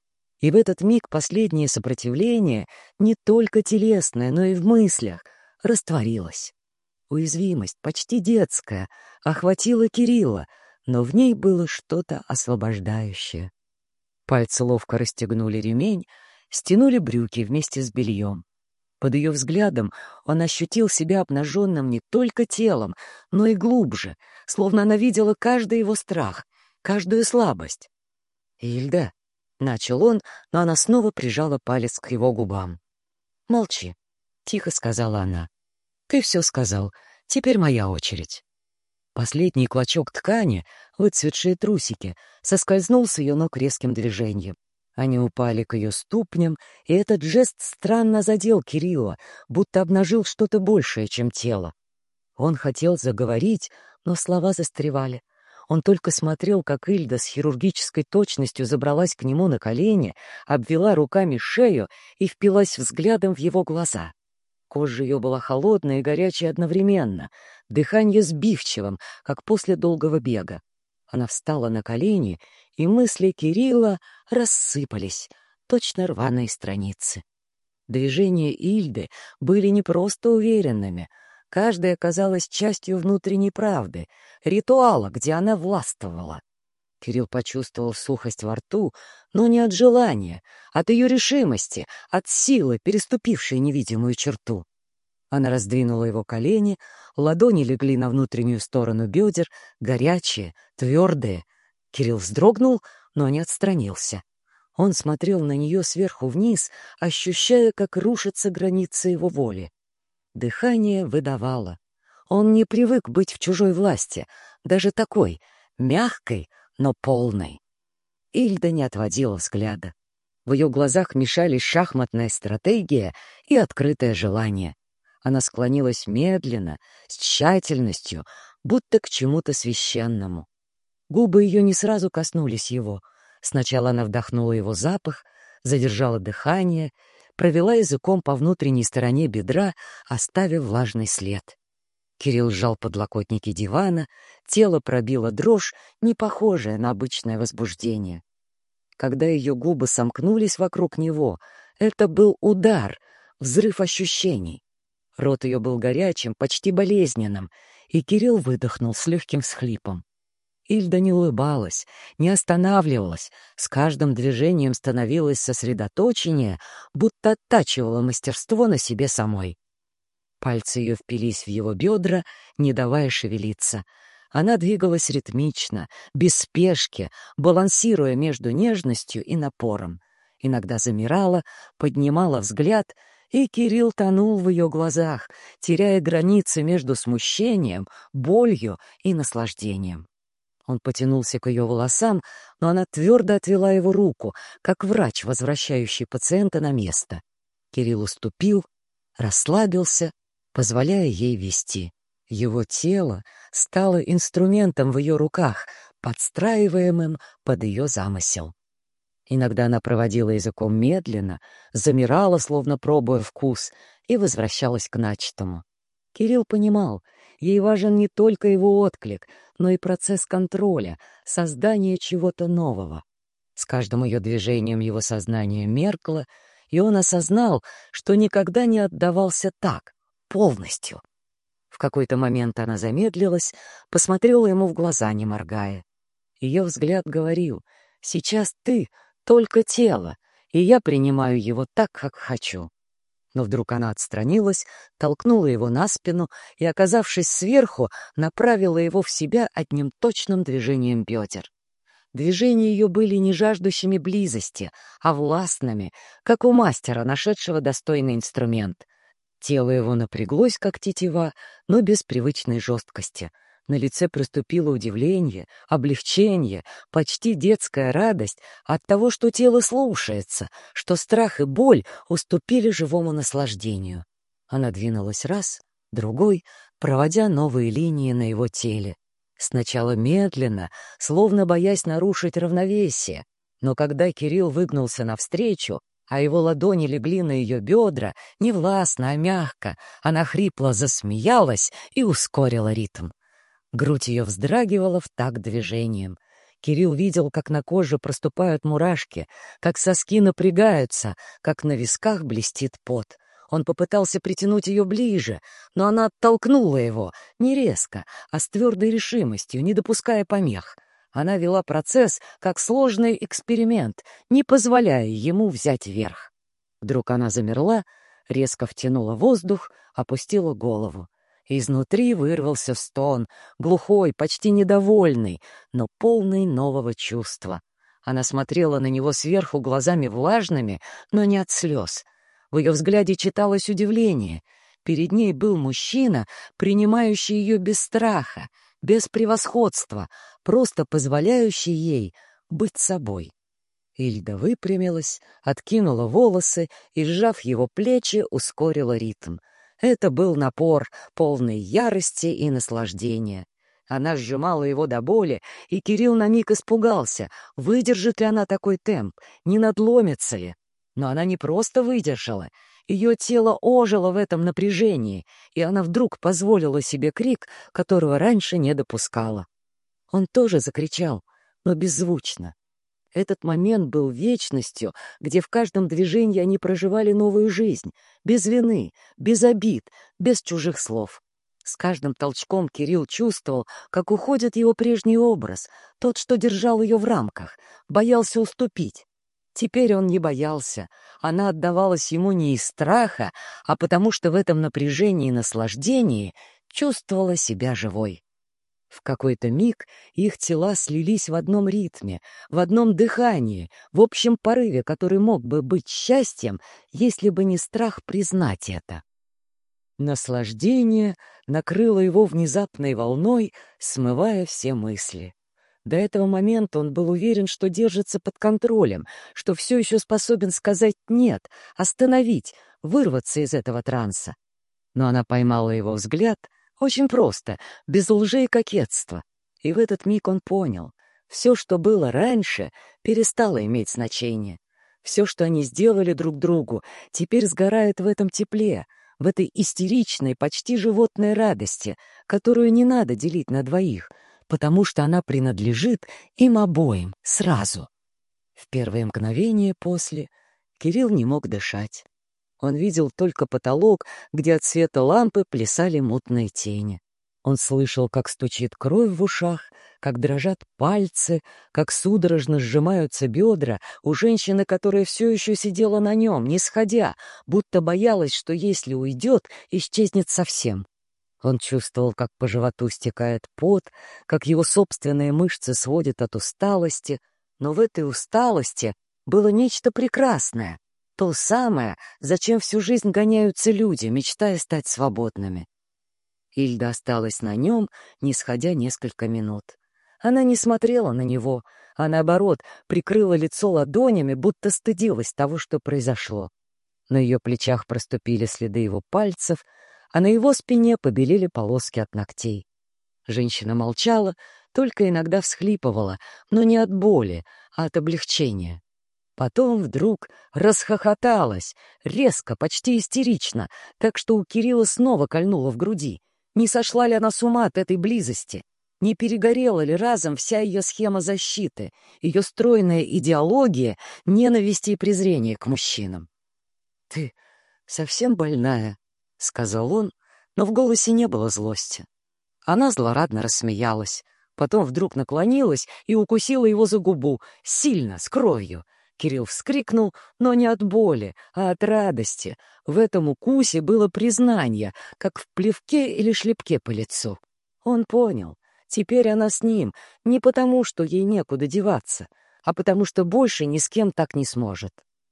И в этот миг последнее сопротивление, не только телесное, но и в мыслях, растворилось. Уязвимость, почти детская, охватила Кирилла, но в ней было что-то освобождающее. Пальцы ловко расстегнули ремень, стянули брюки вместе с бельем. Под ее взглядом он ощутил себя обнаженным не только телом, но и глубже, словно она видела каждый его страх, каждую слабость. «Ильда», — начал он, но она снова прижала палец к его губам. «Молчи», — тихо сказала она. «Ты все сказал, теперь моя очередь». Последний клочок ткани, выцветшие трусики, соскользнул с ее ног резким движением. Они упали к ее ступням, и этот жест странно задел Кирилла, будто обнажил что-то большее, чем тело. Он хотел заговорить, но слова застревали. Он только смотрел, как Ильда с хирургической точностью забралась к нему на колени, обвела руками шею и впилась взглядом в его глаза. Кожа ее была холодная и горячая одновременно, дыхание сбивчивым, как после долгого бега. Она встала на колени, и мысли Кирилла рассыпались, точно рваные страницы. Движения Ильды были не просто уверенными. Каждая казалась частью внутренней правды, ритуала, где она властвовала. Кирилл почувствовал сухость во рту, но не от желания, от ее решимости, от силы, переступившей невидимую черту. Она раздвинула его колени, ладони легли на внутреннюю сторону бедер, горячие, твердые. Кирилл вздрогнул, но не отстранился. Он смотрел на нее сверху вниз, ощущая, как рушатся границы его воли. Дыхание выдавало. Он не привык быть в чужой власти, даже такой, мягкой, но полной. Ильда не отводила взгляда. В ее глазах мешались шахматная стратегия и открытое желание. Она склонилась медленно, с тщательностью, будто к чему-то священному. Губы ее не сразу коснулись его. Сначала она вдохнула его запах, задержала дыхание, провела языком по внутренней стороне бедра, оставив влажный след. Кирилл сжал подлокотники дивана, тело пробило дрожь, не похожая на обычное возбуждение. Когда ее губы сомкнулись вокруг него, это был удар, взрыв ощущений. Рот ее был горячим, почти болезненным, и Кирилл выдохнул с легким всхлипом. Ильда не улыбалась, не останавливалась, с каждым движением становилась сосредоточеннее, будто оттачивала мастерство на себе самой. Пальцы ее впились в его бедра, не давая шевелиться. Она двигалась ритмично, без спешки, балансируя между нежностью и напором. Иногда замирала, поднимала взгляд, и Кирилл тонул в ее глазах, теряя границы между смущением, болью и наслаждением. Он потянулся к ее волосам, но она твердо отвела его руку, как врач, возвращающий пациента на место. Кирилл уступил, расслабился, позволяя ей вести. Его тело стало инструментом в ее руках, подстраиваемым под ее замысел. Иногда она проводила языком медленно, замирала, словно пробуя вкус, и возвращалась к начатому. Кирилл понимал, ей важен не только его отклик, но и процесс контроля, создание чего-то нового. С каждым ее движением его сознание меркло, и он осознал, что никогда не отдавался так, полностью. В какой-то момент она замедлилась, посмотрела ему в глаза, не моргая. Ее взгляд говорил: «Сейчас ты только тело, и я принимаю его так, как хочу». Но вдруг она отстранилась, толкнула его на спину и, оказавшись сверху, направила его в себя одним точным движением бедер. Движения ее были не жаждущими близости, а властными, как у мастера, нашедшего достойный инструмент. Тело его напряглось, как тетива, но без привычной жесткости. На лице проступило удивление, облегчение, почти детская радость от того, что тело слушается, что страх и боль уступили живому наслаждению. Она двинулась раз, другой, проводя новые линии на его теле. Сначала медленно, словно боясь нарушить равновесие, но когда Кирилл выгнулся навстречу, а его ладони легли на ее бедра, не властно, а мягко, она хрипло засмеялась и ускорила ритм. Грудь ее вздрагивала в такт движением. Кирилл видел, как на коже проступают мурашки, как соски напрягаются, как на висках блестит пот. Он попытался притянуть ее ближе, но она оттолкнула его, не резко, а с твердой решимостью, не допуская помех. Она вела процесс как сложный эксперимент, не позволяя ему взять верх. Вдруг она замерла, резко втянула воздух, опустила голову. Изнутри вырвался стон, глухой, почти недовольный, но полный нового чувства. Она смотрела на него сверху глазами влажными, но не от слез. В ее взгляде читалось удивление. Перед ней был мужчина, принимающий ее без страха, без превосходства, просто позволяющий ей быть собой. Ильда выпрямилась, откинула волосы и, сжав его плечи, ускорила ритм. Это был напор, полный ярости и наслаждения. Она сжимала его до боли, и Кирилл на миг испугался, выдержит ли она такой темп, не надломится ли. Но она не просто выдержала. Ее тело ожило в этом напряжении, и она вдруг позволила себе крик, которого раньше не допускала. Он тоже закричал, но беззвучно. Этот момент был вечностью, где в каждом движении они проживали новую жизнь, без вины, без обид, без чужих слов. С каждым толчком Кирилл чувствовал, как уходит его прежний образ, тот, что держал ее в рамках, боялся уступить. Теперь он не боялся, она отдавалась ему не из страха, а потому что в этом напряжении и наслаждении чувствовала себя живой. В какой-то миг их тела слились в одном ритме, в одном дыхании, в общем порыве, который мог бы быть счастьем, если бы не страх признать это. Наслаждение накрыло его внезапной волной, смывая все мысли. До этого момента он был уверен, что держится под контролем, что все еще способен сказать «нет», остановить, вырваться из этого транса. Но она поймала его взгляд очень просто, без лжи и кокетства. И в этот миг он понял, все, что было раньше, перестало иметь значение. Все, что они сделали друг другу, теперь сгорает в этом тепле, в этой истеричной, почти животной радости, которую не надо делить на двоих, потому что она принадлежит им обоим сразу. В первые мгновения после Кирилл не мог дышать. Он видел только потолок, где от света лампы плясали мутные тени. Он слышал, как стучит кровь в ушах, как дрожат пальцы, как судорожно сжимаются бедра у женщины, которая все еще сидела на нем, не сходя, будто боялась, что если уйдет, исчезнет совсем. Он чувствовал, как по животу стекает пот, как его собственные мышцы сводят от усталости, но в этой усталости было нечто прекрасное. То самое, зачем всю жизнь гоняются люди, мечтая стать свободными. Ильда осталась на нем, не сходя несколько минут. Она не смотрела на него, а наоборот, прикрыла лицо ладонями, будто стыдилась того, что произошло. На ее плечах проступили следы его пальцев, а на его спине побелели полоски от ногтей. Женщина молчала, только иногда всхлипывала, но не от боли, а от облегчения. Потом вдруг расхохоталась, резко, почти истерично, так что у Кирилла снова кольнуло в груди. Не сошла ли она с ума от этой близости? Не перегорела ли разом вся ее схема защиты, ее стройная идеология ненависти и презрения к мужчинам? «Ты совсем больная», — сказал он, но в голосе не было злости. Она злорадно рассмеялась, потом вдруг наклонилась и укусила его за губу, сильно, с кровью. Кирилл вскрикнул, но не от боли, а от радости. В этом укусе было признание, как в плевке или шлепке по лицу. Он понял, теперь она с ним, не потому, что ей некуда деваться, а потому что больше ни с кем так не сможет.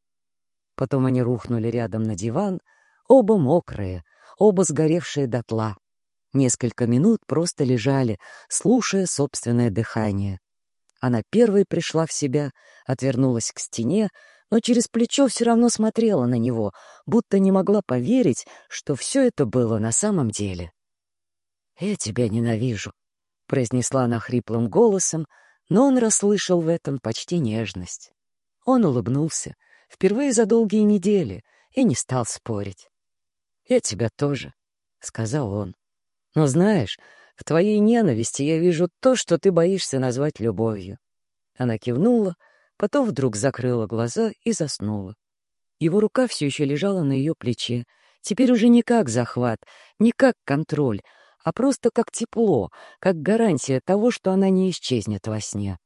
Потом они рухнули рядом на диван, оба мокрые, оба сгоревшие дотла. Несколько минут просто лежали, слушая собственное дыхание. Она первой пришла в себя, отвернулась к стене, но через плечо все равно смотрела на него, будто не могла поверить, что все это было на самом деле. «Я тебя ненавижу», — произнесла она хриплым голосом, но он расслышал в этом почти нежность. Он улыбнулся, впервые за долгие недели, и не стал спорить. «Я тебя тоже», — сказал он. «Но знаешь, в твоей ненависти я вижу то, что ты боишься назвать любовью. Она кивнула, потом вдруг закрыла глаза и заснула. Его рука все еще лежала на ее плече, теперь уже не как захват, не как контроль, а просто как тепло, как гарантия того, что она не исчезнет во сне.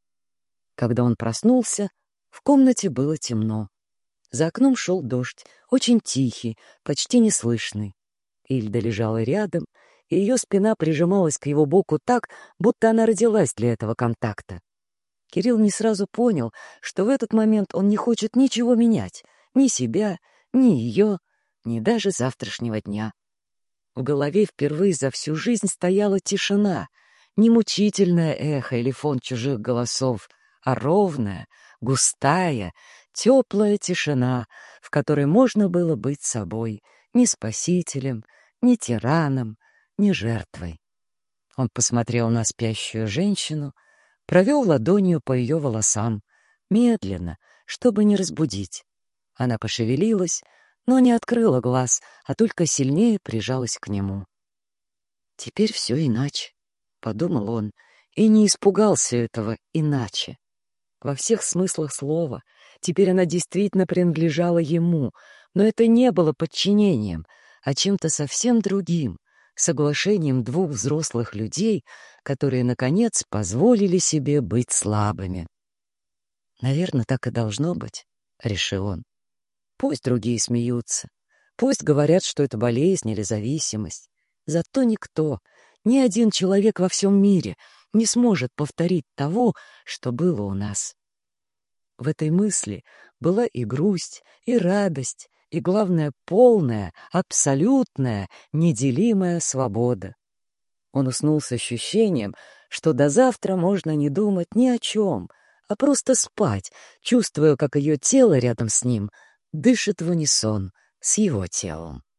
Когда он проснулся, в комнате было темно. За окном шел дождь, очень тихий, почти неслышный. Ильда лежала рядом, и ее спина прижималась к его боку так, будто она родилась для этого контакта. Кирилл не сразу понял, что в этот момент он не хочет ничего менять, ни себя, ни ее, ни даже завтрашнего дня. В голове впервые за всю жизнь стояла тишина, не мучительное эхо или фон чужих голосов, а ровная, густая, теплая тишина, в которой можно было быть собой, ни спасителем, ни тираном, ни жертвой. Он посмотрел на спящую женщину, провел ладонью по ее волосам, медленно, чтобы не разбудить. Она пошевелилась, но не открыла глаз, а только сильнее прижалась к нему. «Теперь все иначе», — подумал он, и не испугался этого иначе. Во всех смыслах слова теперь она действительно принадлежала ему, но это не было подчинением, а чем-то совсем другим, соглашением двух взрослых людей, которые, наконец, позволили себе быть слабыми. «Наверное, так и должно быть», — решил он. «Пусть другие смеются, пусть говорят, что это болезнь или зависимость. Зато никто, ни один человек во всем мире не сможет повторить того, что было у нас». В этой мысли была и грусть, и радость, и, главное, полная, абсолютная, неделимая свобода. Он уснул с ощущением, что до завтра можно не думать ни о чем, а просто спать, чувствуя, как ее тело рядом с ним дышит в унисон с его телом.